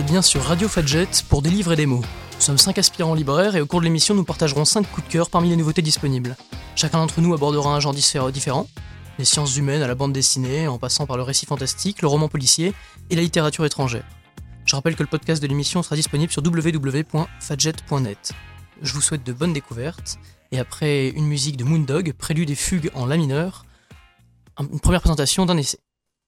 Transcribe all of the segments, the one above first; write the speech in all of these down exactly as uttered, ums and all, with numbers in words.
êtes bien sur Radio Fadjet pour des livres et des mots. Nous sommes cinq aspirants libraires et au cours de l'émission, nous partagerons cinq coups de cœur parmi les nouveautés disponibles. Chacun d'entre nous abordera un genre différent, les sciences humaines à la bande dessinée, en passant par le récit fantastique, le roman policier et la littérature étrangère. Je rappelle que le podcast de l'émission sera disponible sur w w w point fadjet point net. Je vous souhaite de bonnes découvertes, et après une musique de Moondog, prélude et fugue en la mineur, une première présentation d'un essai.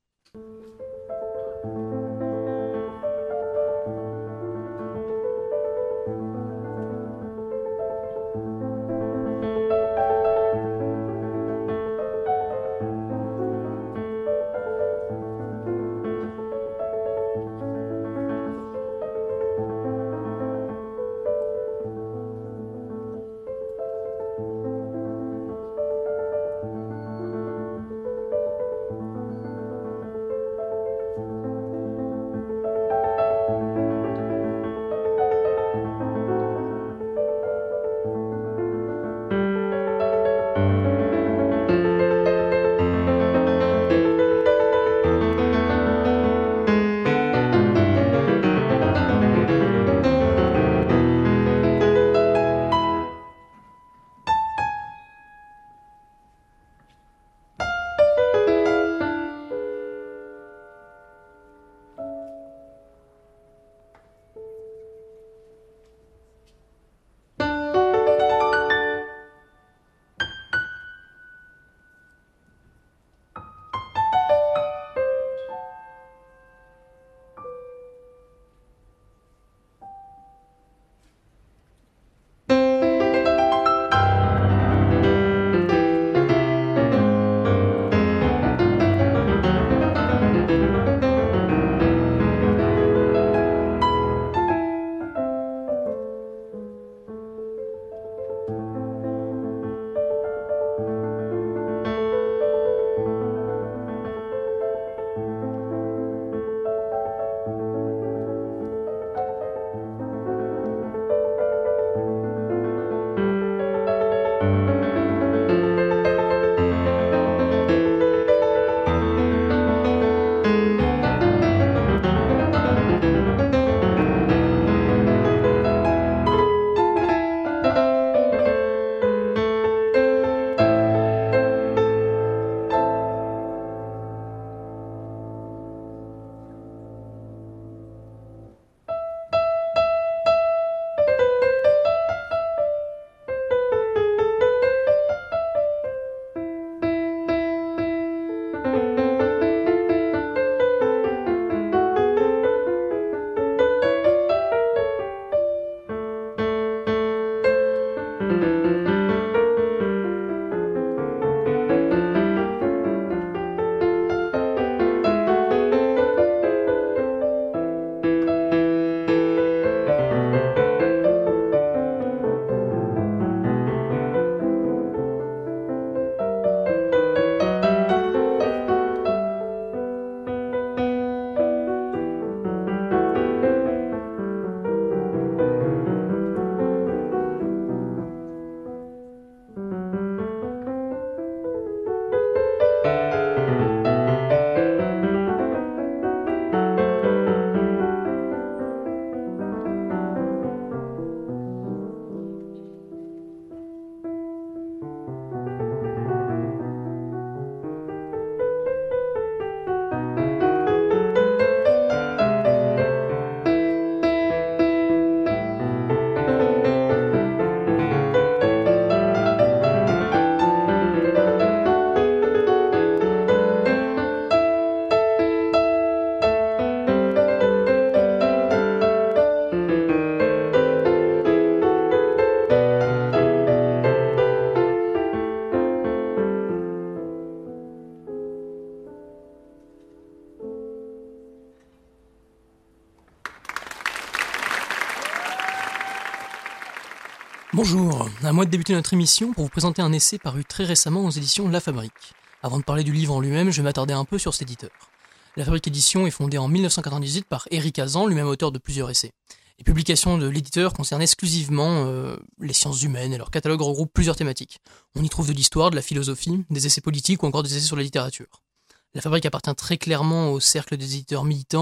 Bonjour, à moi de débuter notre émission pour vous présenter un essai paru très récemment aux éditions La Fabrique. Avant de parler du livre en lui-même, je vais m'attarder un peu sur cet éditeur. La Fabrique Édition est fondée en mille neuf cent quatre-vingt-dix-huit par Éric Hazan, lui-même auteur de plusieurs essais. Les publications de l'éditeur concernent exclusivement euh, les sciences humaines et leur catalogue regroupe plusieurs thématiques. On y trouve de l'histoire, de la philosophie, des essais politiques ou encore des essais sur la littérature. La Fabrique appartient très clairement au cercle des éditeurs militants,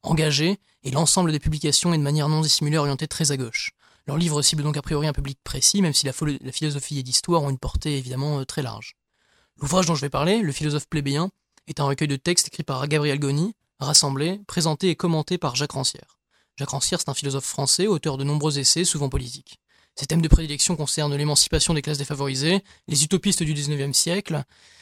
engagés, et l'ensemble des publications est de manière non dissimulée orientée très à gauche. Leurs livres ciblent donc a priori un public précis, même si la, fo- la philosophie et l'histoire ont une portée évidemment euh, très large. L'ouvrage dont je vais parler, Le philosophe plébéien, est un recueil de textes écrits par Gabriel Goni, rassemblés, présentés et commentés par Jacques Rancière. Jacques Rancière, c'est un philosophe français, auteur de nombreux essais, souvent politiques. Ses thèmes de prédilection concernent l'émancipation des classes défavorisées, les utopistes du dix-neuvième siècle,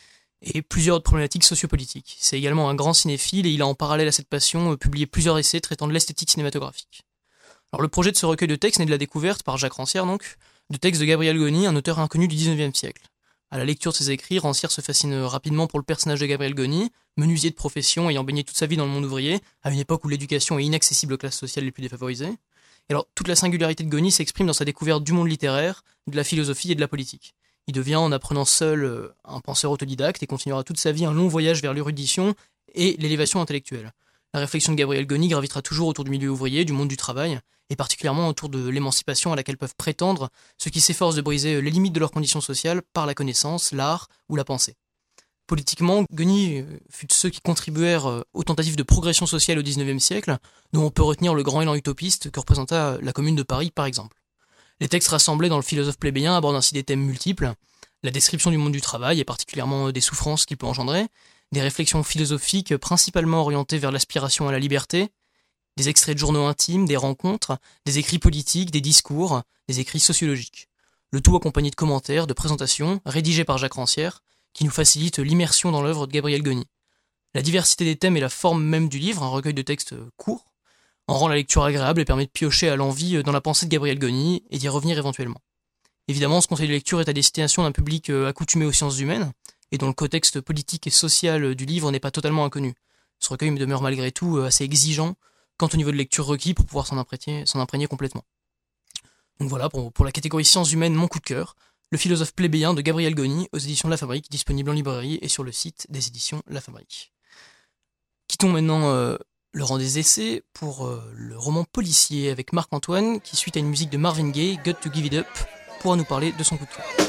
et plusieurs autres problématiques sociopolitiques. C'est également un grand cinéphile et il a en parallèle à cette passion publié plusieurs essais traitant de l'esthétique cinématographique. Alors le projet de ce recueil de textes naît de la découverte, par Jacques Rancière donc, de textes de Gabriel Goni, un auteur inconnu du dix-neuvième siècle. À la lecture de ses écrits, Rancière se fascine rapidement pour le personnage de Gabriel Goni, menuisier de profession ayant baigné toute sa vie dans le monde ouvrier, à une époque où l'éducation est inaccessible aux classes sociales les plus défavorisées. Et alors, toute la singularité de Goni s'exprime dans sa découverte du monde littéraire, de la philosophie et de la politique. Il devient, en apprenant seul, euh, un penseur autodidacte et continuera toute sa vie un long voyage vers l'érudition et l'élévation intellectuelle. La réflexion de Gabriel Goni gravitera toujours autour du milieu ouvrier, du monde du travail, et particulièrement autour de l'émancipation à laquelle peuvent prétendre ceux qui s'efforcent de briser les limites de leurs conditions sociales par la connaissance, l'art ou la pensée. Politiquement, Goni fut de ceux qui contribuèrent aux tentatives de progression sociale au dix-neuvième siècle, dont on peut retenir le grand élan utopiste que représenta la Commune de Paris par exemple. Les textes rassemblés dans le philosophe plébéien abordent ainsi des thèmes multiples, la description du monde du travail et particulièrement des souffrances qu'il peut engendrer, des réflexions philosophiques principalement orientées vers l'aspiration à la liberté, des extraits de journaux intimes, des rencontres, des écrits politiques, des discours, des écrits sociologiques. Le tout accompagné de commentaires, de présentations, rédigés par Jacques Rancière, qui nous facilitent l'immersion dans l'œuvre de Gabriel Goni. La diversité des thèmes et la forme même du livre, un recueil de textes courts, en rend la lecture agréable et permet de piocher à l'envi dans la pensée de Gabriel Goni et d'y revenir éventuellement. Évidemment, ce conseil de lecture est à destination d'un public accoutumé aux sciences humaines, et dont le contexte politique et social du livre n'est pas totalement inconnu. Ce recueil me demeure malgré tout assez exigeant quant au niveau de lecture requis pour pouvoir s'en imprégner, s'en imprégner complètement. Donc voilà, pour, pour la catégorie sciences humaines, mon coup de cœur, Le philosophe plébéien de Gabriel Goni aux éditions de La Fabrique, disponible en librairie et sur le site des éditions La Fabrique. Quittons maintenant euh, le rang des essais pour euh, le roman policier avec Marc-Antoine qui, suite à une musique de Marvin Gaye, Got to Give It Up, pourra nous parler de son coup de cœur.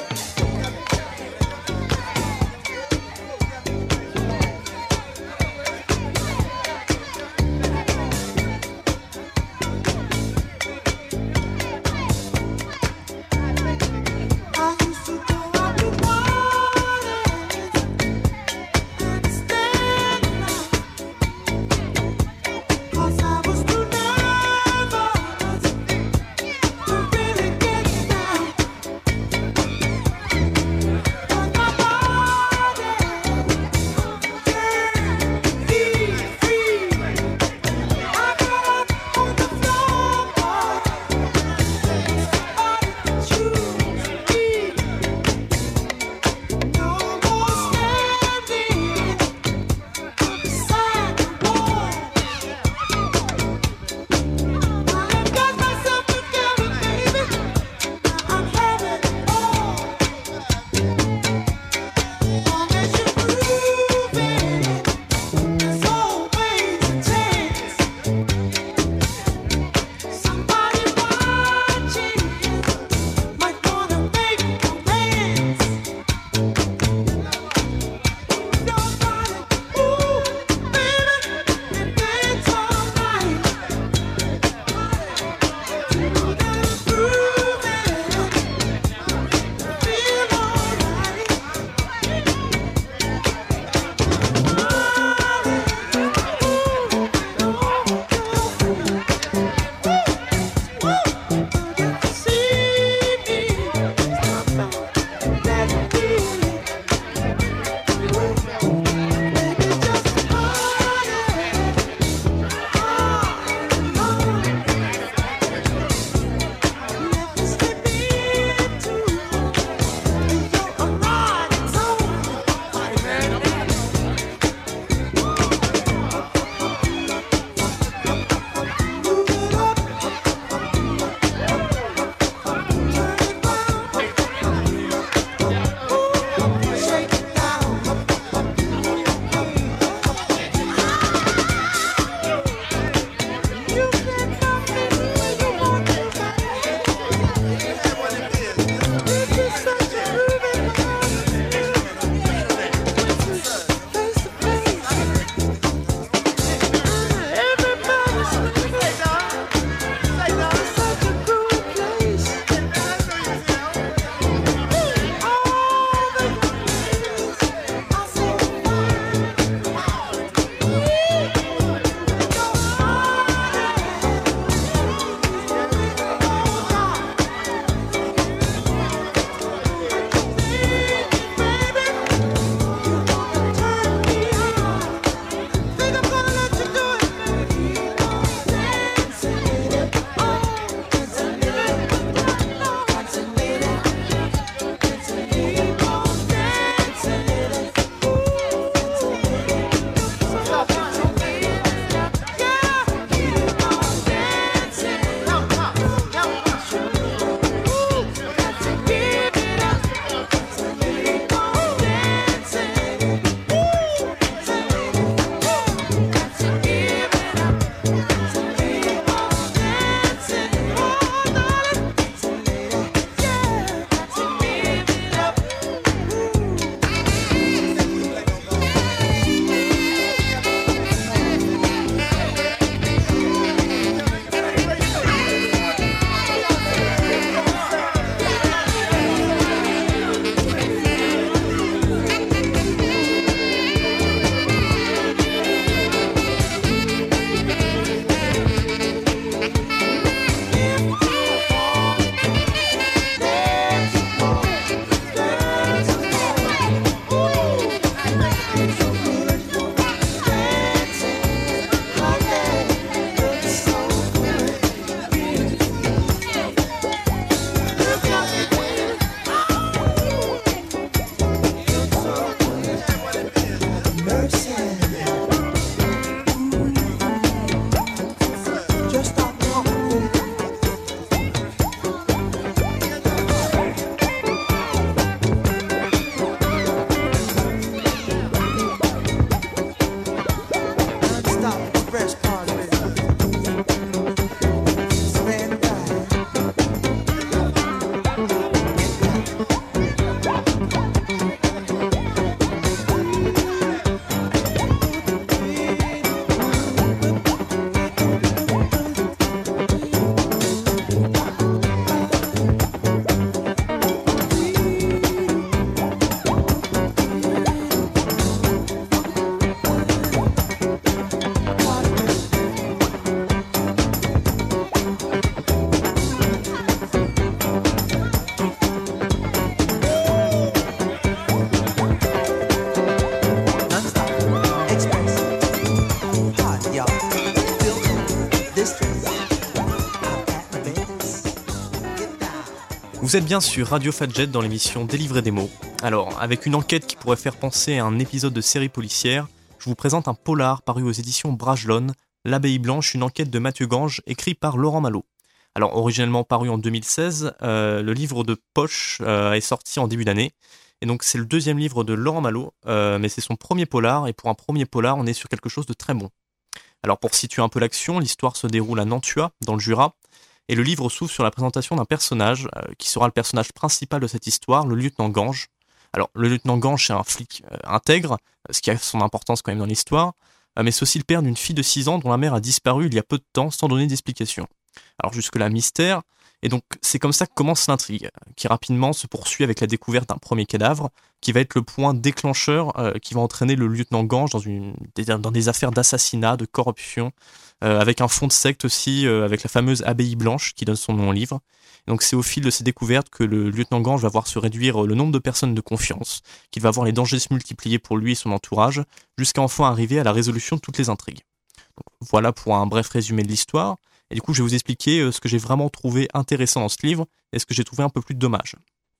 Vous êtes bien sur Radio Fadjet dans l'émission Délivrer des mots. Alors, avec une enquête qui pourrait faire penser à un épisode de série policière, je vous présente un polar paru aux éditions Bragelonne, L'Abbaye Blanche, une enquête de Mathieu Gange, écrit par Laurent Malo. Alors, originellement paru en deux mille seize, euh, le livre de poche euh, est sorti en début d'année. Et donc, c'est le deuxième livre de Laurent Malo, euh, mais c'est son premier polar, et pour un premier polar, on est sur quelque chose de très bon. Alors, pour situer un peu l'action, l'histoire se déroule à Nantua, dans le Jura, et le livre s'ouvre sur la présentation d'un personnage euh, qui sera le personnage principal de cette histoire, le lieutenant Gange. Alors, le lieutenant Gange, c'est un flic euh, intègre, ce qui a son importance quand même dans l'histoire, euh, mais c'est aussi le père d'une fille de six ans dont la mère a disparu il y a peu de temps sans donner d'explication. Alors jusque-là, mystère, et donc c'est comme ça que commence l'intrigue, qui rapidement se poursuit avec la découverte d'un premier cadavre, qui va être le point déclencheur euh, qui va entraîner le lieutenant Gange dans, une, dans des affaires d'assassinat, de corruption, euh, avec un fond de secte aussi, euh, avec la fameuse Abbaye Blanche qui donne son nom au livre. Et donc c'est au fil de ces découvertes que le lieutenant Gange va voir se réduire le nombre de personnes de confiance, qu'il va voir les dangers se multiplier pour lui et son entourage, jusqu'à enfin arriver à la résolution de toutes les intrigues. Donc, voilà pour un bref résumé de l'histoire. Et du coup, je vais vous expliquer ce que j'ai vraiment trouvé intéressant dans ce livre et ce que j'ai trouvé un peu plus dommage.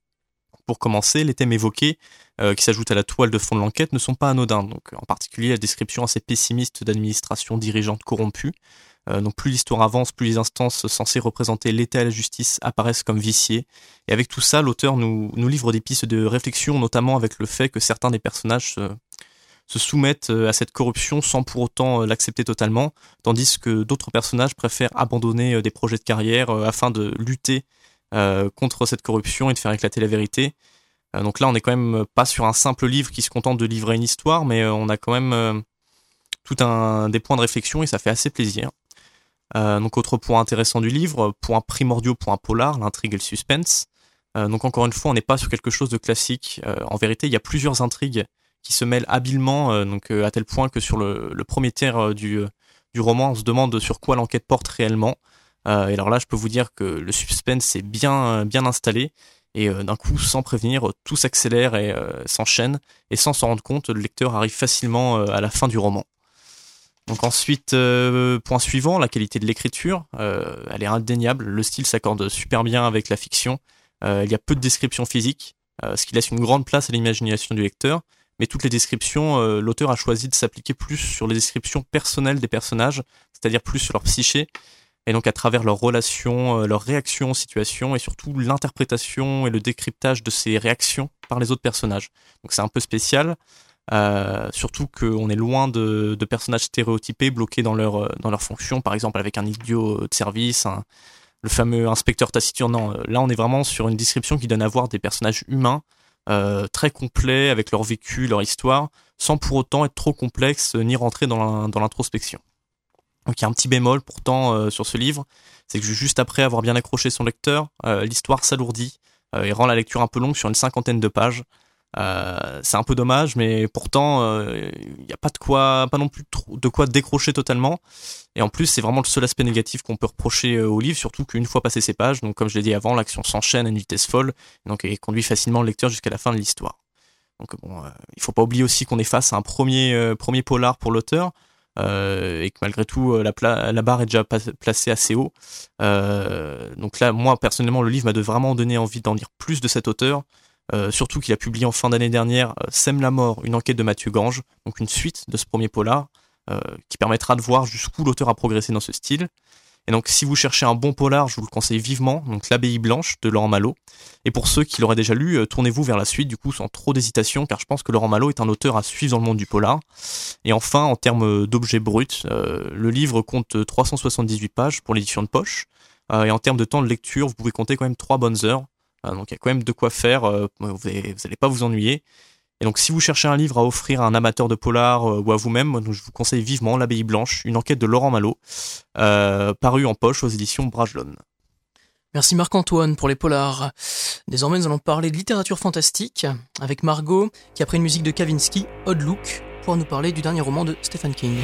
Pour commencer, les thèmes évoqués, euh, qui s'ajoutent à la toile de fond de l'enquête, ne sont pas anodins. Donc, en particulier, la description assez pessimiste d'administration dirigeante corrompue. Euh, donc, plus l'histoire avance, plus les instances censées représenter l'État et la justice apparaissent comme viciées. Et avec tout ça, l'auteur nous, nous livre des pistes de réflexion, notamment avec le fait que certains des personnages se... se soumettent à cette corruption sans pour autant l'accepter totalement, tandis que d'autres personnages préfèrent abandonner des projets de carrière afin de lutter contre cette corruption et de faire éclater la vérité. Donc là, on n'est quand même pas sur un simple livre qui se contente de livrer une histoire, mais on a quand même tout un des points de réflexion et ça fait assez plaisir. Donc autre point intéressant du livre, point primordial pour un polar, l'intrigue et le suspense. Donc encore une fois, on n'est pas sur quelque chose de classique. En vérité, il y a plusieurs intrigues qui se mêlent habilement, euh, donc euh, à tel point que sur le, le premier tiers euh, du, euh, du roman, on se demande sur quoi l'enquête porte réellement. Euh, et alors là, je peux vous dire que le suspense est bien, bien installé, et euh, d'un coup, sans prévenir, tout s'accélère et euh, s'enchaîne, et sans s'en rendre compte, le lecteur arrive facilement euh, à la fin du roman. Donc ensuite, euh, point suivant, la qualité de l'écriture, euh, elle est indéniable, le style s'accorde super bien avec la fiction, euh, il y a peu de descriptions physiques, euh, ce qui laisse une grande place à l'imagination du lecteur. Mais toutes les descriptions, euh, l'auteur a choisi de s'appliquer plus sur les descriptions personnelles des personnages, c'est-à-dire plus sur leur psyché, et donc à travers leurs relations, euh, leurs réactions aux situations, et surtout l'interprétation et le décryptage de ces réactions par les autres personnages. Donc c'est un peu spécial, euh, surtout qu'on est loin de, de personnages stéréotypés, bloqués dans leur, dans leur fonction, par exemple avec un idiot de service, un, le fameux inspecteur taciturne. Non, là on est vraiment sur une description qui donne à voir des personnages humains, Euh, très complets avec leur vécu, leur histoire, sans pour autant être trop complexe ni rentrer dans, la, dans l'introspection. Donc il y a un petit bémol pourtant euh, sur ce livre, c'est que juste après avoir bien accroché son lecteur, euh, l'histoire s'alourdit euh, et rend la lecture un peu longue sur une cinquantaine de pages. Euh, c'est un peu dommage, mais pourtant il euh, n'y a pas de quoi, pas non plus trop, de quoi décrocher totalement. Et en plus, c'est vraiment le seul aspect négatif qu'on peut reprocher au livre, surtout qu'une fois passé ces pages, donc comme je l'ai dit avant, l'action s'enchaîne à une vitesse folle, donc et conduit facilement le lecteur jusqu'à la fin de l'histoire. Donc bon, euh, il faut pas oublier aussi qu'on est face à un premier euh, premier polar pour l'auteur, euh, et que malgré tout la, pla- la barre est déjà pa- placée assez haut. Euh, donc là, moi personnellement, le livre m'a de vraiment donné envie d'en lire plus de cet auteur. Euh, surtout qu'il a publié en fin d'année dernière euh, Sème la mort, une enquête de Mathieu Gange, donc une suite de ce premier polar, euh, qui permettra de voir jusqu'où l'auteur a progressé dans ce style. Et donc si vous cherchez un bon polar, je vous le conseille vivement, donc L'Abbaye Blanche de Laurent Malo. Et pour ceux qui l'auraient déjà lu, euh, tournez-vous vers la suite du coup sans trop d'hésitation, car je pense que Laurent Malo est un auteur à suivre dans le monde du polar. Et enfin, en termes d'objets bruts, euh, le livre compte trois cent soixante-dix-huit pages pour l'édition de poche, euh, et en termes de temps de lecture, vous pouvez compter quand même trois bonnes heures. Donc il y a quand même de quoi faire, euh, vous n'allez pas vous ennuyer. Et donc si vous cherchez un livre à offrir à un amateur de polar euh, ou à vous-même, je vous conseille vivement L'Abbaye Blanche, une enquête de Laurent Malo, euh, parue en poche aux éditions Bragelonne. Merci Marc-Antoine pour les polars. Désormais nous allons parler de littérature fantastique avec Margot qui a pris une musique de Kavinsky, Odd Look, pour nous parler du dernier roman de Stephen King.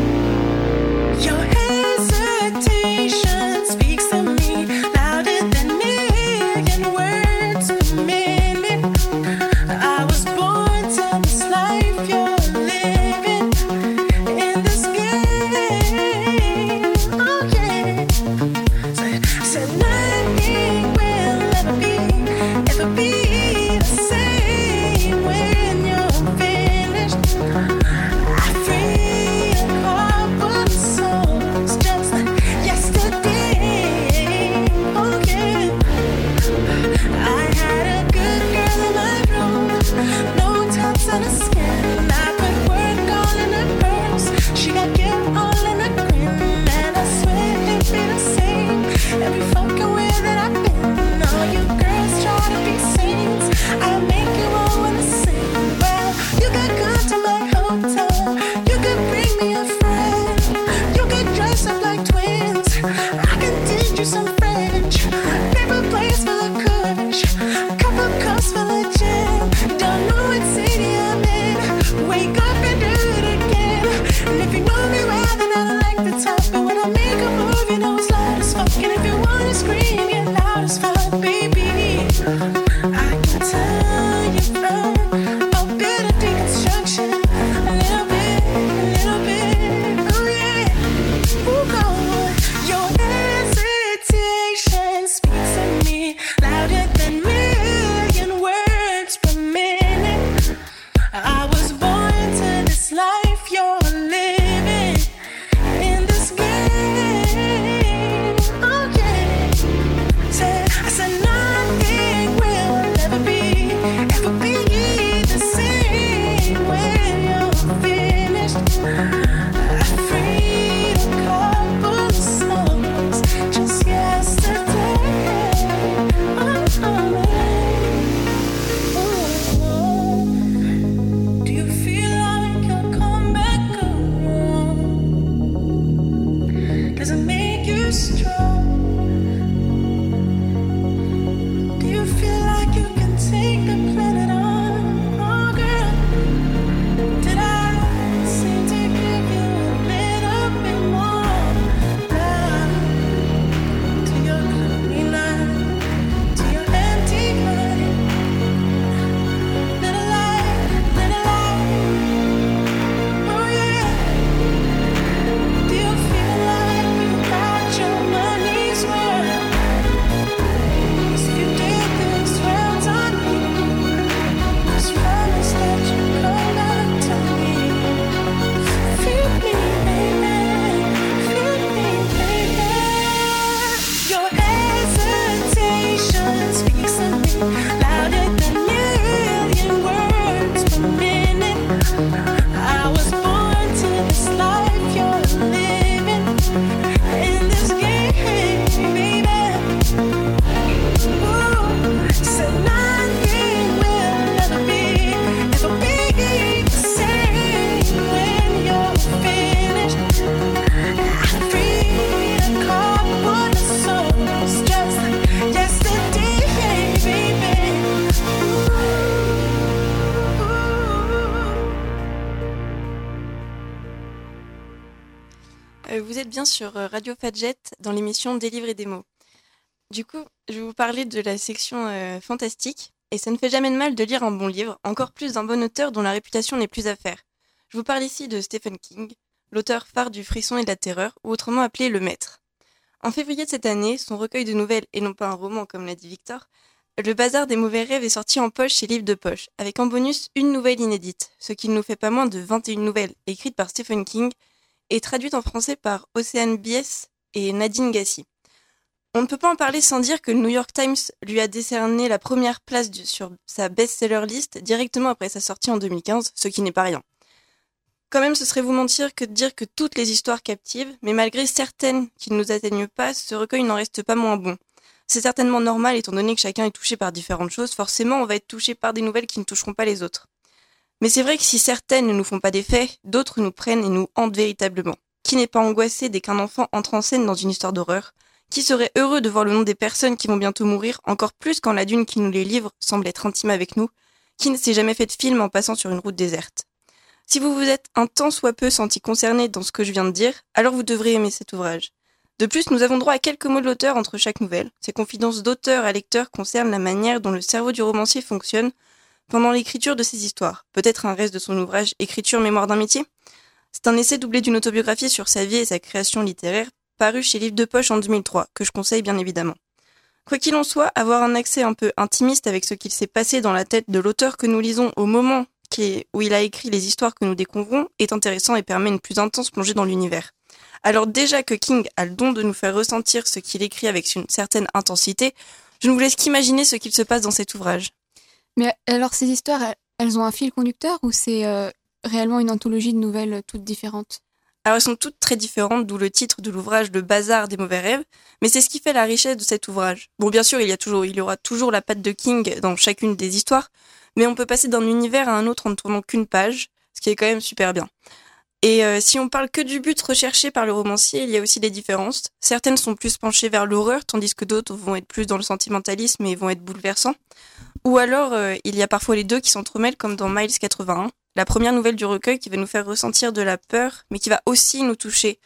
Your hesitation speaks to me louder than Euh, vous êtes bien sur Radio Fadjet dans l'émission Des livres et des mots. Du coup, je vais vous parler de la section euh, fantastique, et ça ne fait jamais de mal de lire un bon livre, encore plus d'un bon auteur dont la réputation n'est plus à faire. Je vous parle ici de Stephen King, l'auteur phare du frisson et de la terreur, ou autrement appelé le maître. En février de cette année, son recueil de nouvelles, et non pas un roman comme l'a dit Victor, Le Bazar des mauvais rêves est sorti en poche chez Livres de Poche, avec en bonus une nouvelle inédite, ce qui ne nous fait pas moins de vingt et une nouvelles écrites par Stephen King et traduites en français par Océane Bies et Nadine Gassi. On ne peut pas en parler sans dire que le New York Times lui a décerné la première place du, sur sa best-seller list directement après sa sortie en deux mille quinze, ce qui n'est pas rien. Quand même, ce serait vous mentir que de dire que toutes les histoires captivent, mais malgré certaines qui ne nous atteignent pas, ce recueil n'en reste pas moins bon. C'est certainement normal étant donné que chacun est touché par différentes choses, forcément on va être touché par des nouvelles qui ne toucheront pas les autres. Mais c'est vrai que si certaines ne nous font pas d'effet, d'autres nous prennent et nous hantent véritablement. Qui n'est pas angoissé dès qu'un enfant entre en scène dans une histoire d'horreur ? Qui serait heureux de voir le nom des personnes qui vont bientôt mourir, encore plus quand la dune qui nous les livre semble être intime avec nous ? Qui ne s'est jamais fait de film en passant sur une route déserte ? Si vous vous êtes un tant soit peu senti concerné dans ce que je viens de dire, alors vous devrez aimer cet ouvrage. De plus, nous avons droit à quelques mots de l'auteur entre chaque nouvelle. Ces confidences d'auteur à lecteur concernent la manière dont le cerveau du romancier fonctionne pendant l'écriture de ses histoires. Peut-être un reste de son ouvrage « Écriture, mémoire d'un métier ». C'est un essai doublé d'une autobiographie sur sa vie et sa création littéraire, paru chez Livres de Poche en deux mille trois, que je conseille bien évidemment. Quoi qu'il en soit, avoir un accès un peu intimiste avec ce qu'il s'est passé dans la tête de l'auteur que nous lisons au moment où il a écrit les histoires que nous découvrons est intéressant et permet une plus intense plongée dans l'univers. Alors déjà que King a le don de nous faire ressentir ce qu'il écrit avec une certaine intensité, je ne vous laisse qu'imaginer ce qu'il se passe dans cet ouvrage. Mais alors ces histoires, elles ont un fil conducteur ou c'est euh, réellement une anthologie de nouvelles toutes différentes ? Alors elles sont toutes très différentes, d'où le titre de l'ouvrage Le Bazar des mauvais rêves, mais c'est ce qui fait la richesse de cet ouvrage. Bon, bien sûr, il y a toujours, il y aura toujours la patte de King dans chacune des histoires, mais on peut passer d'un univers à un autre en ne tournant qu'une page, ce qui est quand même super bien. Et euh, si on parle que du but recherché par le romancier, il y a aussi des différences. Certaines sont plus penchées vers l'horreur, tandis que d'autres vont être plus dans le sentimentalisme et vont être bouleversants. Ou alors, euh, il y a parfois les deux qui s'entremêlent, comme dans Miles quatre-vingt-un, la première nouvelle du recueil qui va nous faire ressentir de la peur, mais qui va aussi nous toucher.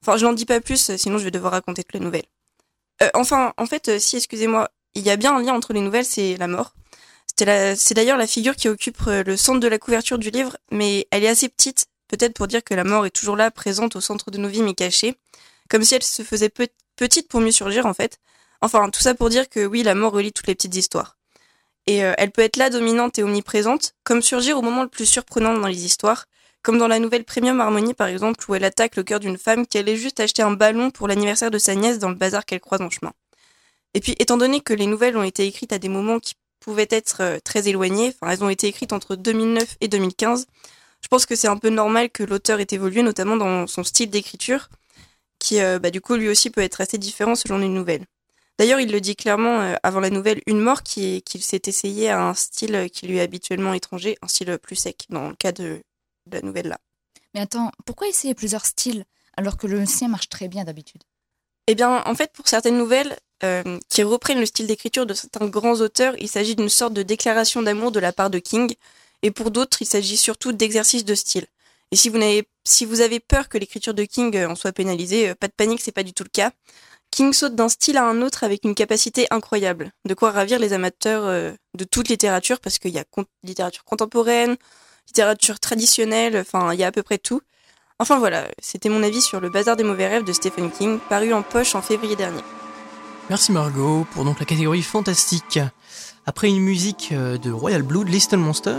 Enfin, je n'en dis pas plus, sinon je vais devoir raconter toute la nouvelle. Euh, enfin, en fait, euh, si, excusez-moi, il y a bien un lien entre les nouvelles, c'est la mort. C'était la... C'est d'ailleurs la figure qui occupe euh, le centre de la couverture du livre, mais elle est assez petite, peut-être pour dire que la mort est toujours là, présente au centre de nos vies, mais cachée. Comme si elle se faisait pe- petite pour mieux surgir, en fait. Enfin, tout ça pour dire que oui, la mort relie toutes les petites histoires. Et euh, elle peut être là, dominante et omniprésente, comme surgir au moment le plus surprenant dans les histoires, comme dans la nouvelle Premium Harmony, par exemple, où elle attaque le cœur d'une femme qui allait juste acheter un ballon pour l'anniversaire de sa nièce dans le bazar qu'elle croise en chemin. Et puis, étant donné que les nouvelles ont été écrites à des moments qui pouvaient être euh, très éloignés, enfin, elles ont été écrites entre deux mille neuf et deux mille quinze, je pense que c'est un peu normal que l'auteur ait évolué, notamment dans son style d'écriture, qui, euh, bah, du coup, lui aussi peut être assez différent selon les nouvelles. D'ailleurs, il le dit clairement euh, avant la nouvelle Une mort, qui, qu'il s'est essayé à un style qui lui est habituellement étranger, un style plus sec, dans le cas de de la nouvelle là. Mais attends, pourquoi essayer plusieurs styles alors que le sien marche très bien d'habitude ? Eh bien, en fait, pour certaines nouvelles euh, qui reprennent le style d'écriture de certains grands auteurs, il s'agit d'une sorte de déclaration d'amour de la part de King, et pour d'autres, il s'agit surtout d'exercices de style. Et si vous, n'avez, si vous avez peur que l'écriture de King en soit pénalisée, euh, pas de panique, c'est pas du tout le cas. King saute d'un style à un autre avec une capacité incroyable, de quoi ravir les amateurs euh, de toute littérature, parce qu'il y a con- littérature contemporaine, littérature traditionnelle, enfin, il y a à peu près tout. Enfin voilà, c'était mon avis sur Le Bazar des mauvais rêves de Stephen King, paru en poche en février dernier. Merci Margot pour donc la catégorie fantastique. Après une musique de Royal Blood, Little Monster,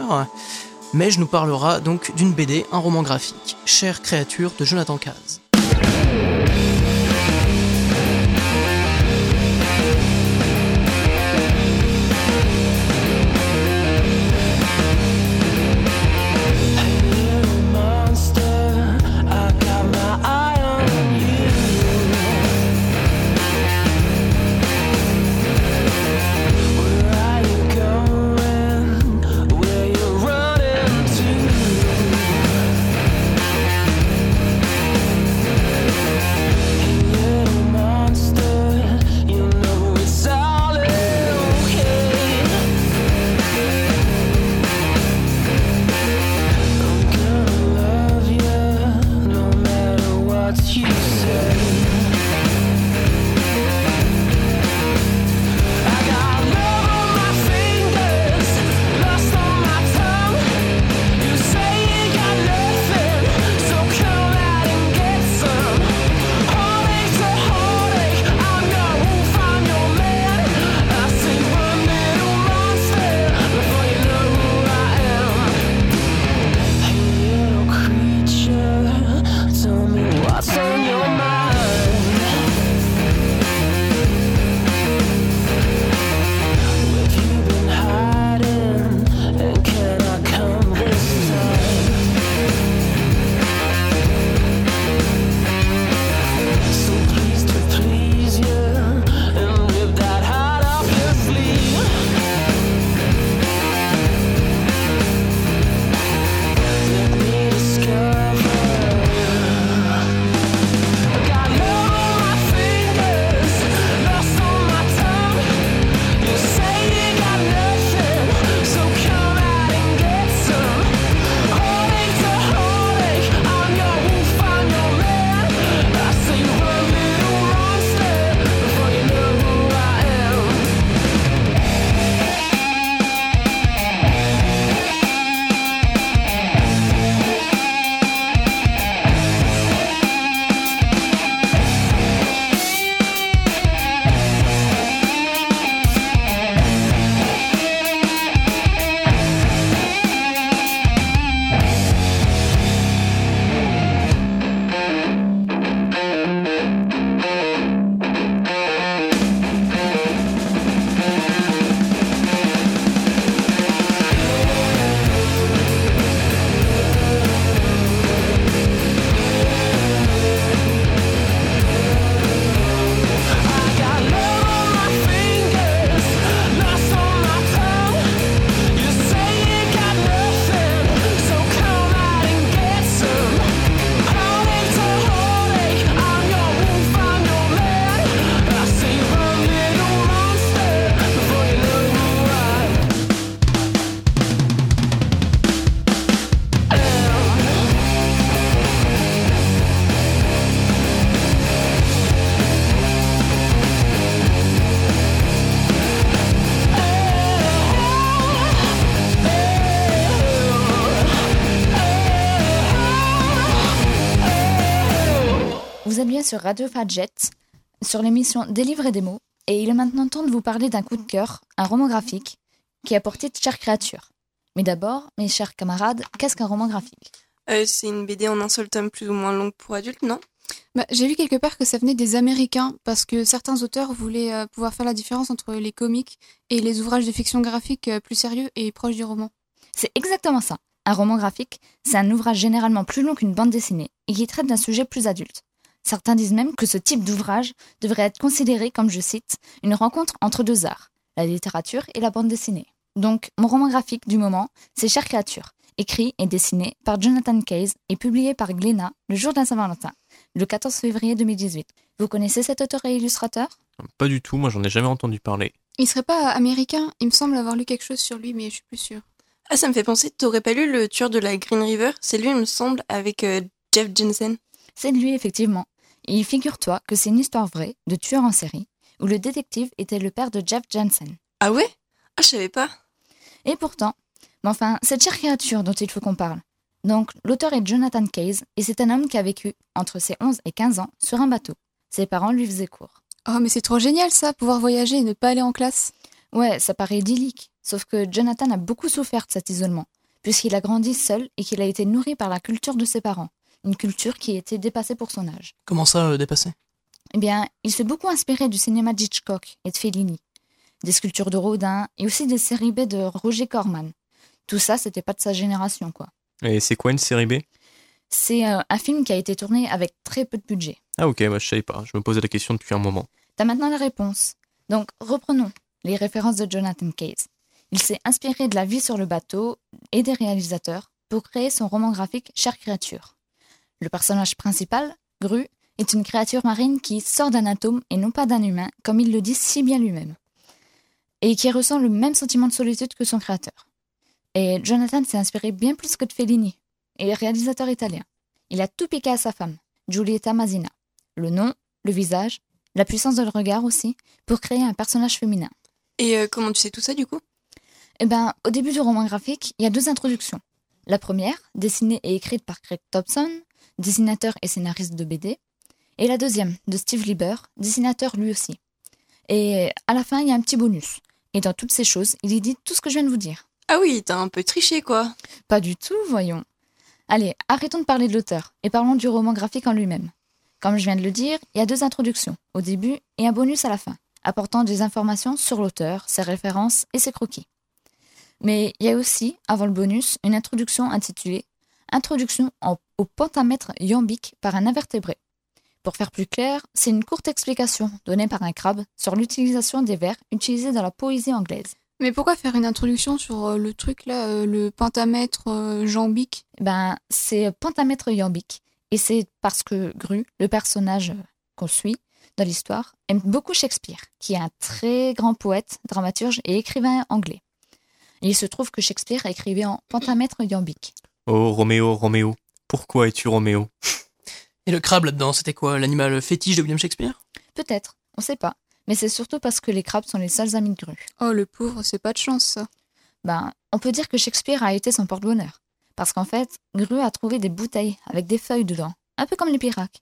Mej nous parlera donc d'une B D, un roman graphique, Chère créature de Jonathan Caz. Running to sur Radio Fadjet, sur l'émission Des livres et des mots, et il est maintenant temps de vous parler d'un coup de cœur, un roman graphique, qui a porté de chères créatures. Mais d'abord, mes chers camarades, qu'est-ce qu'un roman graphique ? Euh, c'est une B D en un seul tome plus ou moins longue pour adultes, non ? Bah, j'ai vu quelque part que ça venait des Américains, parce que certains auteurs voulaient euh, pouvoir faire la différence entre les comics et les ouvrages de fiction graphique euh, plus sérieux et proches du roman. C'est exactement ça. Un roman graphique, c'est un ouvrage généralement plus long qu'une bande dessinée et qui traite d'un sujet plus adulte. Certains disent même que ce type d'ouvrage devrait être considéré, comme je cite, une rencontre entre deux arts, la littérature et la bande dessinée. Donc, mon roman graphique du moment, c'est Chères créatures, écrit et dessiné par Jonathan Case et publié par Glénat le jour de la Saint-Valentin, le quatorze février deux mille dix-huit. Vous connaissez cet auteur et illustrateur ? Pas du tout, moi j'en ai jamais entendu parler. Il serait pas américain ? Il me semble avoir lu quelque chose sur lui, mais je suis plus sûre. Ah, ça me fait penser, t'aurais pas lu Le tueur de la Green River ? C'est lui, il me semble, avec euh, Jeff Jensen. C'est de lui, effectivement. Et figure-toi que c'est une histoire vraie de tueur en série, où le détective était le père de Jeff Jensen. Ah ouais ? Ah, je savais pas. Et pourtant, mais enfin, cette chère créature dont il faut qu'on parle. Donc, l'auteur est Jonathan Case, et c'est un homme qui a vécu entre ses onze et quinze ans sur un bateau. Ses parents lui faisaient cours. Oh, mais c'est trop génial ça, pouvoir voyager et ne pas aller en classe. Ouais, ça paraît idyllique. Sauf que Jonathan a beaucoup souffert de cet isolement, puisqu'il a grandi seul et qu'il a été nourri par la culture de ses parents. Une culture qui était dépassée pour son âge. Comment ça, euh, dépassé ? Eh bien, il s'est beaucoup inspiré du cinéma d'Hitchcock et de Fellini, des sculptures de Rodin et aussi des séries B de Roger Corman. Tout ça, c'était pas de sa génération, quoi. Et c'est quoi une série B ? C'est euh, un film qui a été tourné avec très peu de budget. Ah ok, bah, je savais pas, je me posais la question depuis un moment. T'as maintenant la réponse. Donc, reprenons les références de Jonathan Case. Il s'est inspiré de la vie sur le bateau et des réalisateurs pour créer son roman graphique Chères créatures. Le personnage principal, Gru, est une créature marine qui sort d'un atome et non pas d'un humain, comme il le dit si bien lui-même, et qui ressent le même sentiment de solitude que son créateur. Et Jonathan s'est inspiré bien plus que de Fellini, et réalisateur italien. Il a tout piqué à sa femme, Giulietta Masina. Le nom, le visage, la puissance de le regard aussi, pour créer un personnage féminin. Et euh, comment tu sais tout ça, du coup ? Eh ben, au début du roman graphique, il y a deux introductions. La première, dessinée et écrite par Craig Thompson, dessinateur et scénariste de B D, et la deuxième, de Steve Lieber, dessinateur lui aussi. Et à la fin, il y a un petit bonus. Et dans toutes ces choses, il y dit tout ce que je viens de vous dire. Ah oui, t'as un peu triché, quoi. Pas du tout, voyons. Allez, arrêtons de parler de l'auteur, et parlons du roman graphique en lui-même. Comme je viens de le dire, il y a deux introductions, au début, et un bonus à la fin, apportant des informations sur l'auteur, ses références et ses croquis. Mais il y a aussi, avant le bonus, une introduction intitulée « Introduction en- au pentamètre iambique par un invertébré ». Pour faire plus clair, c'est une courte explication donnée par un crabe sur l'utilisation des vers utilisés dans la poésie anglaise. Mais pourquoi faire une introduction sur euh, le truc là, euh, le pentamètre euh, jambique ? Ben, c'est pentamètre iambique, et c'est parce que Gru, le personnage qu'on suit dans l'histoire, aime beaucoup Shakespeare, qui est un très grand poète, dramaturge et écrivain anglais. Et il se trouve que Shakespeare écrivait en pentamètre iambique. Oh Roméo, Roméo, pourquoi es-tu Roméo ? Et le crabe là-dedans, c'était quoi ? L'animal fétiche de William Shakespeare ? Peut-être, on sait pas. Mais c'est surtout parce que les crabes sont les seuls amis de Gru. Oh le pauvre, c'est pas de chance ça. Ben, on peut dire que Shakespeare a été son porte-bonheur. Parce qu'en fait, Gru a trouvé des bouteilles avec des feuilles dedans, un peu comme les pirates.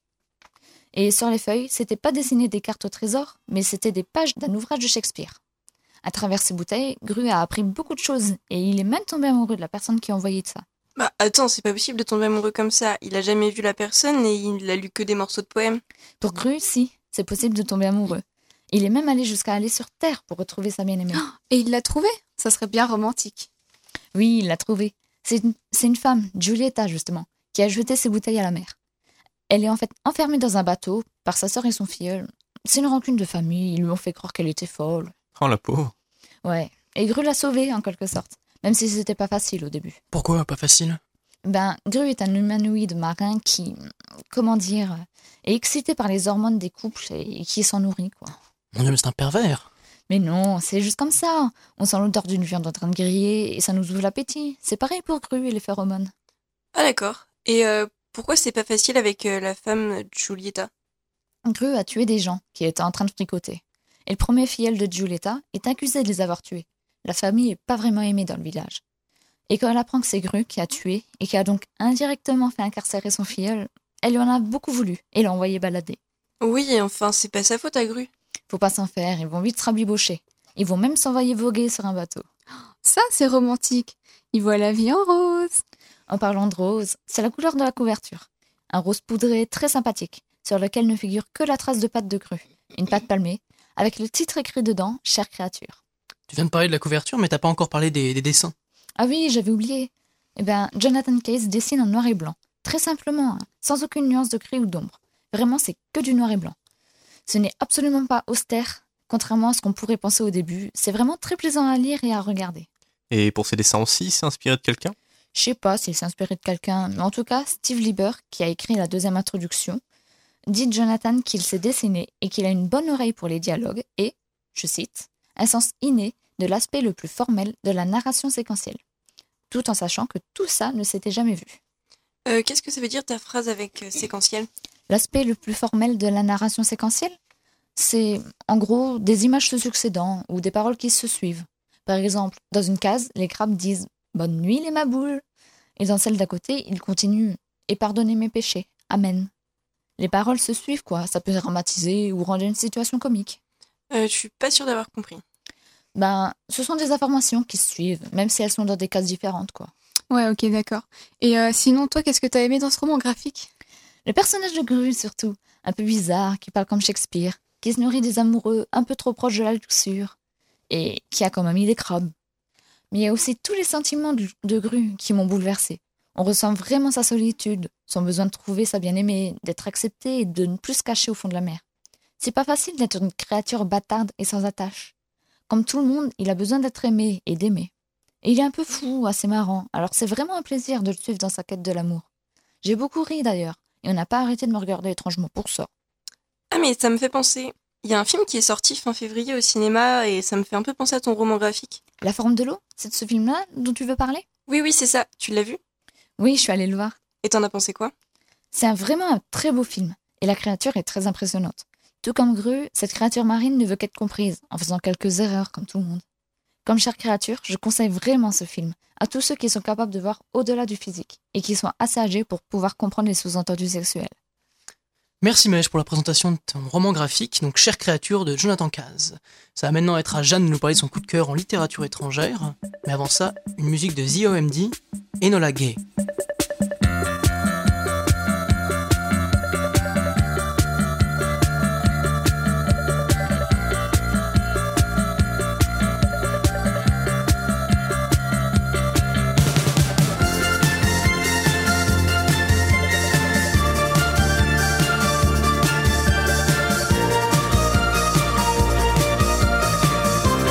Et sur les feuilles, c'était pas dessiné des cartes au trésor, mais c'était des pages d'un ouvrage de Shakespeare. À travers ces bouteilles, Gru a appris beaucoup de choses, et il est même tombé amoureux de la personne qui a envoyé ça. Bah attends, c'est pas possible de tomber amoureux comme ça. Il a jamais vu la personne et il a lu que des morceaux de poèmes. Pour Gru, si, c'est possible de tomber amoureux. Il est même allé jusqu'à aller sur Terre pour retrouver sa bien-aimée. Et il l'a trouvé ? Ça serait bien romantique. Oui, il l'a trouvée. C'est une, c'est une femme, Giulietta justement, qui a jeté ses bouteilles à la mer. Elle est en fait enfermée dans un bateau par sa sœur et son filleul. C'est une rancune de famille, ils lui ont fait croire qu'elle était folle. Oh la pauvre. Ouais, et Gru l'a sauvée en quelque sorte, même si c'était pas facile au début. Pourquoi pas facile ? Ben, Gru est un humanoïde marin qui, comment dire, est excité par les hormones des couples et qui s'en nourrit, quoi. Mon Dieu, mais c'est un pervers. Mais non, c'est juste comme ça. On sent l'odeur d'une viande en train de griller et ça nous ouvre l'appétit. C'est pareil pour Gru et les phéromones. Ah d'accord. Et euh, pourquoi c'est pas facile avec euh, la femme Giulietta ? Gru a tué des gens qui étaient en train de tricoter. Et le premier filleul de Giulietta est accusé de les avoir tués. La famille est pas vraiment aimée dans le village. Et quand elle apprend que c'est Gru qui a tué et qui a donc indirectement fait incarcérer son filleul, elle lui en a beaucoup voulu et l'a envoyé balader. Oui, enfin, c'est pas sa faute à Gru. Faut pas s'en faire, ils vont vite se rabibocher. Ils vont même s'envoyer voguer sur un bateau. Ça, c'est romantique. Ils voient la vie en rose. En parlant de rose, c'est la couleur de la couverture. Un rose poudré très sympathique, sur lequel ne figure que la trace de pâte de Gru. Une pâte palmée, avec le titre écrit dedans, « Chère créature ». Tu viens de parler de la couverture, mais t'as pas encore parlé des, des dessins. Ah oui, j'avais oublié. Eh ben, Jonathan Case dessine en noir et blanc. Très simplement, hein, sans aucune nuance de gris ou d'ombre. Vraiment, c'est que du noir et blanc. Ce n'est absolument pas austère, contrairement à ce qu'on pourrait penser au début. C'est vraiment très plaisant à lire et à regarder. Et pour ses dessins aussi, c'est inspiré de quelqu'un ? Je sais pas s'il s'est inspiré de quelqu'un, mais en tout cas, Steve Lieber, qui a écrit la deuxième introduction, dit de Jonathan qu'il sait dessiner et qu'il a une bonne oreille pour les dialogues et, je cite, un sens inné de l'aspect le plus formel de la narration séquentielle, tout en sachant que tout ça ne s'était jamais vu. Euh, qu'est-ce que ça veut dire ta phrase avec euh, séquentiel ? L'aspect le plus formel de la narration séquentielle, c'est en gros des images se succédant ou des paroles qui se suivent. Par exemple, dans une case, les crabes disent « Bonne nuit les maboules » et dans celle d'à côté, ils continuent « Et pardonnez mes péchés, Amen ». Les paroles se suivent quoi, ça peut dramatiser ou rendre une situation comique. Euh, je suis pas sûre d'avoir compris. Ben, ce sont des informations qui se suivent, même si elles sont dans des cases différentes quoi. Ouais, ok, d'accord. Et euh, sinon, toi, qu'est-ce que t'as aimé dans ce roman graphique ? Le personnage de Gru surtout, un peu bizarre, qui parle comme Shakespeare, qui se nourrit des amoureux un peu trop proches de la luxure, et qui a comme ami des crabes. Mais il y a aussi tous les sentiments de, de Gru qui m'ont bouleversée. On ressent vraiment sa solitude, son besoin de trouver sa bien-aimée, d'être accepté et de ne plus se cacher au fond de la mer. C'est pas facile d'être une créature bâtarde et sans attache. Comme tout le monde, il a besoin d'être aimé et d'aimer. Et il est un peu fou, assez marrant, alors c'est vraiment un plaisir de le suivre dans sa quête de l'amour. J'ai beaucoup ri d'ailleurs, et on n'a pas arrêté de me regarder étrangement pour ça. Ah mais ça me fait penser, il y a un film qui est sorti fin février au cinéma et ça me fait un peu penser à ton roman graphique. La forme de l'eau, c'est de ce film-là dont tu veux parler ? Oui oui c'est ça, tu l'as vu ? Oui, je suis allée le voir. Et t'en as pensé quoi ? C'est un, vraiment un très beau film, et la créature est très impressionnante. Tout comme Gru, cette créature marine ne veut qu'être comprise, en faisant quelques erreurs comme tout le monde. Comme Chère créature, je conseille vraiment ce film à tous ceux qui sont capables de voir au-delà du physique et qui sont assez âgés pour pouvoir comprendre les sous-entendus sexuels. Merci Mèche pour la présentation de ton roman graphique, donc Chère créature de Jonathan Case. Ça va maintenant être à Jeanne de nous parler de son coup de cœur en littérature étrangère, mais avant ça, une musique de The O M D, Enola Gay.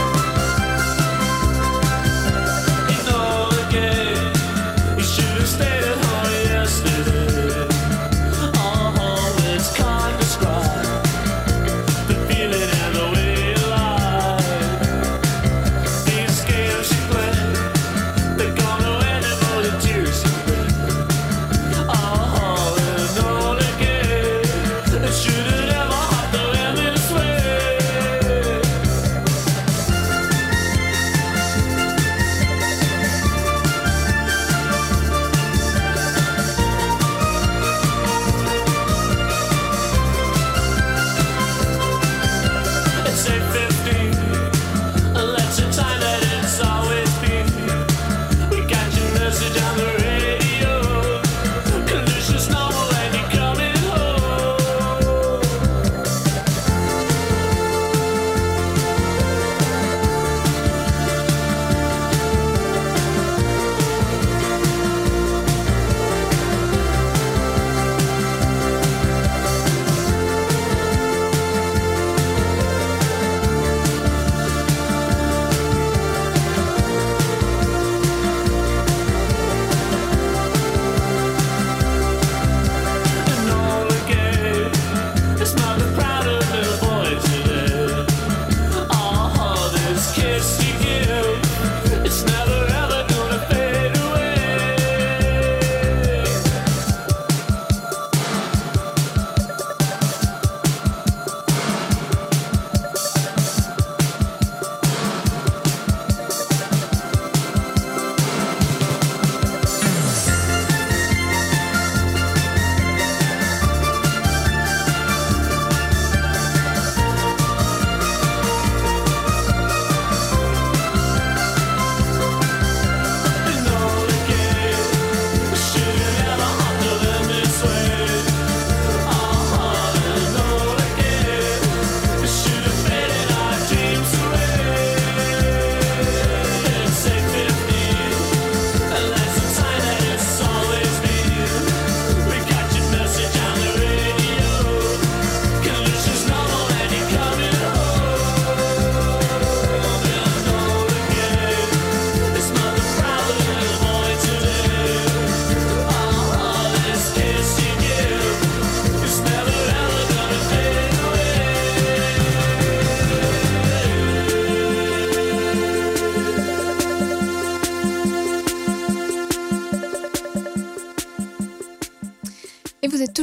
Stay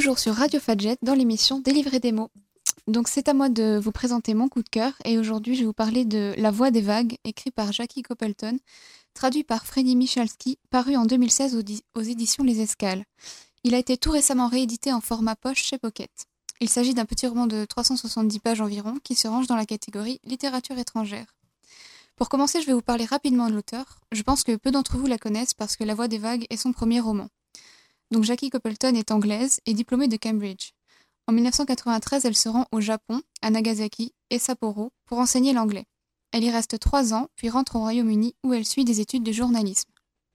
toujours sur Radio Fadjet dans l'émission Délivrer des mots. Donc c'est à moi de vous présenter mon coup de cœur et aujourd'hui je vais vous parler de La Voix des vagues, écrit par Jackie Coppleton, traduit par Freddy Michalski, paru en deux mille seize aux, di- aux éditions Les Escales. Il a été tout récemment réédité en format poche chez Pocket. Il s'agit d'un petit roman de trois cent soixante-dix pages environ qui se range dans la catégorie littérature étrangère. Pour commencer, je vais vous parler rapidement de l'auteur. Je pense que peu d'entre vous la connaissent parce que La Voix des vagues est son premier roman. Donc Jackie Coppleton est anglaise et diplômée de Cambridge. En dix-neuf cent quatre-vingt-treize, elle se rend au Japon, à Nagasaki et Sapporo, pour enseigner l'anglais. Elle y reste trois ans, puis rentre au Royaume-Uni où elle suit des études de journalisme.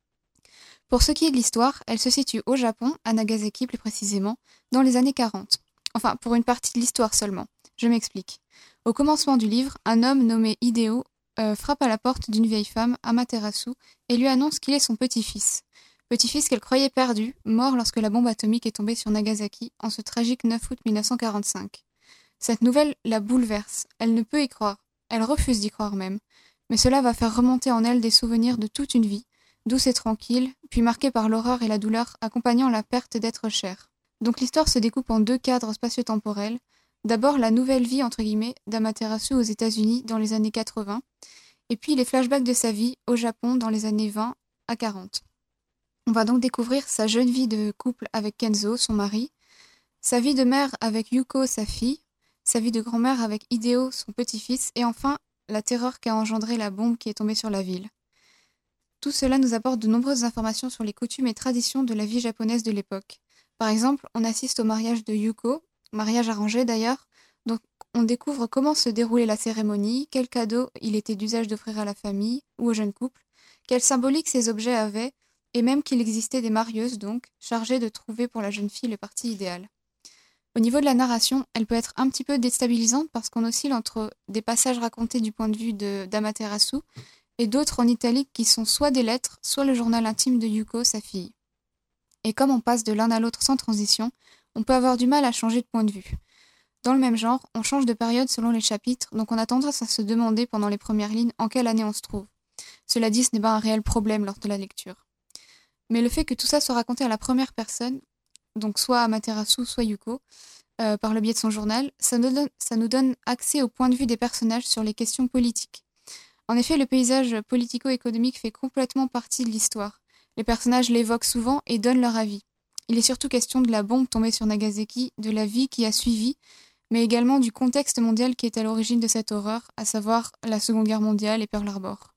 Pour ce qui est de l'histoire, elle se situe au Japon, à Nagasaki plus précisément, dans les années quarante. Enfin, pour une partie de l'histoire seulement. Je m'explique. Au commencement du livre, un homme nommé Hideo euh, frappe à la porte d'une vieille femme, Amaterasu, et lui annonce qu'il est son petit-fils. Petit-fils qu'elle croyait perdu, mort lorsque la bombe atomique est tombée sur Nagasaki en ce tragique neuf août mille neuf cent quarante-cinq. Cette nouvelle la bouleverse. Elle ne peut y croire. Elle refuse d'y croire même. Mais cela va faire remonter en elle des souvenirs de toute une vie, douce et tranquille, puis marquée par l'horreur et la douleur accompagnant la perte d'êtres chers. Donc l'histoire se découpe en deux cadres spatio-temporels. D'abord la nouvelle vie, entre guillemets, d'Amaterasu aux États-Unis dans les années quatre-vingts, et puis les flashbacks de sa vie au Japon dans les années vingt à quarante. On va donc découvrir sa jeune vie de couple avec Kenzo, son mari, sa vie de mère avec Yuko, sa fille, sa vie de grand-mère avec Hideo, son petit-fils, et enfin la terreur qu'a engendrée la bombe qui est tombée sur la ville. Tout cela nous apporte de nombreuses informations sur les coutumes et traditions de la vie japonaise de l'époque. Par exemple, on assiste au mariage de Yuko, mariage arrangé d'ailleurs, donc on découvre comment se déroulait la cérémonie, quels cadeaux il était d'usage d'offrir à la famille ou au jeune couple, quelle symbolique ces objets avaient, et même qu'il existait des marieuses, donc, chargées de trouver pour la jeune fille le parti idéal. Au niveau de la narration, elle peut être un petit peu déstabilisante parce qu'on oscille entre des passages racontés du point de vue de, d'Amaterasu et d'autres en italique qui sont soit des lettres, soit le journal intime de Yuko, sa fille. Et comme on passe de l'un à l'autre sans transition, on peut avoir du mal à changer de point de vue. Dans le même genre, on change de période selon les chapitres, donc on a tendance à se demander pendant les premières lignes en quelle année on se trouve. Cela dit, ce n'est pas un réel problème lors de la lecture. Mais le fait que tout ça soit raconté à la première personne, donc soit Amaterasu, soit Yuko, euh, par le biais de son journal, ça nous, donne, ça nous donne accès au point de vue des personnages sur les questions politiques. En effet, le paysage politico-économique fait complètement partie de l'histoire. Les personnages l'évoquent souvent et donnent leur avis. Il est surtout question de la bombe tombée sur Nagasaki, de la vie qui a suivi, mais également du contexte mondial qui est à l'origine de cette horreur, à savoir la Seconde Guerre mondiale et Pearl Harbor.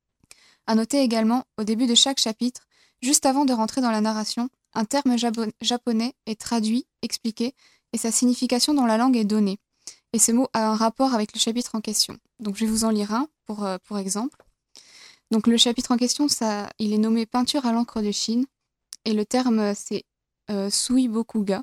À noter également, au début de chaque chapitre, juste avant de rentrer dans la narration, un terme jabon- japonais est traduit, expliqué, et sa signification dans la langue est donnée. Et ce mot a un rapport avec le chapitre en question. Donc je vais vous en lire un, pour, euh, pour exemple. Donc le chapitre en question, ça, il est nommé Peinture à l'encre de Chine, et le terme c'est euh, Suibokuga.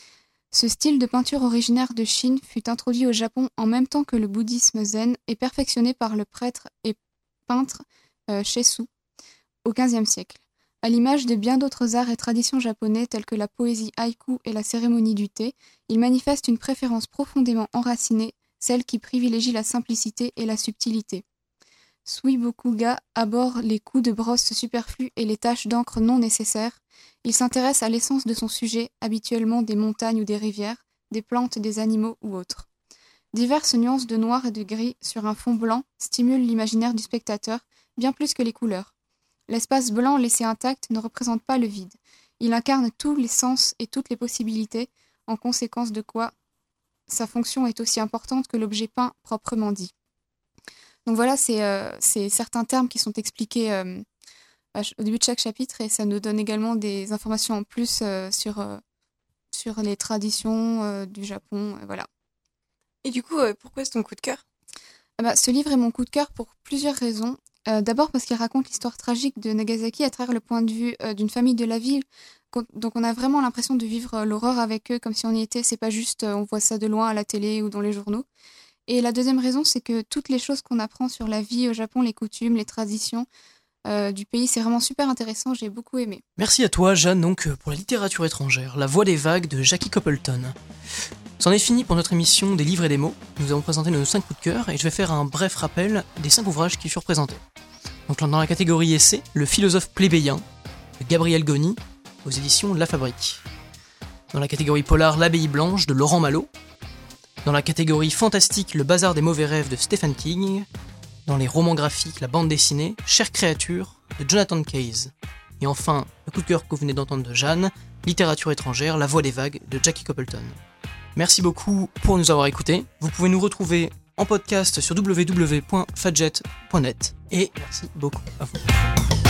Ce style de peinture originaire de Chine fut introduit au Japon en même temps que le bouddhisme zen et perfectionné par le prêtre et peintre euh, Shessu au quinzième siècle. À l'image de bien d'autres arts et traditions japonais tels que la poésie haïku et la cérémonie du thé, il manifeste une préférence profondément enracinée, celle qui privilégie la simplicité et la subtilité. Suibokuga aborde les coups de brosse superflus et les taches d'encre non nécessaires. Il s'intéresse à l'essence de son sujet, habituellement des montagnes ou des rivières, des plantes, des animaux ou autres. Diverses nuances de noir et de gris sur un fond blanc stimulent l'imaginaire du spectateur, bien plus que les couleurs. L'espace blanc laissé intact ne représente pas le vide. Il incarne tous les sens et toutes les possibilités, en conséquence de quoi sa fonction est aussi importante que l'objet peint proprement dit. Donc voilà, c'est, euh, c'est certains termes qui sont expliqués euh, au début de chaque chapitre et ça nous donne également des informations en plus euh, sur, euh, sur les traditions euh, du Japon. Euh, voilà. Et du coup, euh, pourquoi c'est ton coup de cœur ? Ah bah, ce livre est mon coup de cœur pour plusieurs raisons. Euh, d'abord parce qu'il raconte l'histoire tragique de Nagasaki à travers le point de vue euh, d'une famille de la ville. Donc on a vraiment l'impression de vivre euh, l'horreur avec eux comme si on y était. C'est pas juste euh, on voit ça de loin à la télé ou dans les journaux. Et la deuxième raison, c'est que toutes les choses qu'on apprend sur la vie au Japon, les coutumes, les traditions euh, du pays, c'est vraiment super intéressant. J'ai beaucoup aimé. Merci à toi, Jeanne, donc, pour la littérature étrangère, La Voix des vagues de Jackie Coppleton. C'en est fini pour notre émission des livres et des mots. Nous avons présenté nos cinq coups de cœur et je vais faire un bref rappel des cinq ouvrages qui furent présentés. Donc dans la catégorie essai, Le philosophe plébéien de Gabriel Goni aux éditions La Fabrique. Dans la catégorie polar, L'Abbaye Blanche de Laurent Malo. Dans la catégorie fantastique, Le Bazar des mauvais rêves de Stephen King. Dans les romans graphiques, la bande dessinée, Chère créature de Jonathan Case. Et enfin, le coup de cœur que vous venez d'entendre de Jeanne, littérature étrangère, La Voix des vagues de Jackie Coppleton. Merci beaucoup pour nous avoir écoutés. Vous pouvez nous retrouver en podcast sur w w w point fadjet point net. Et merci beaucoup à vous.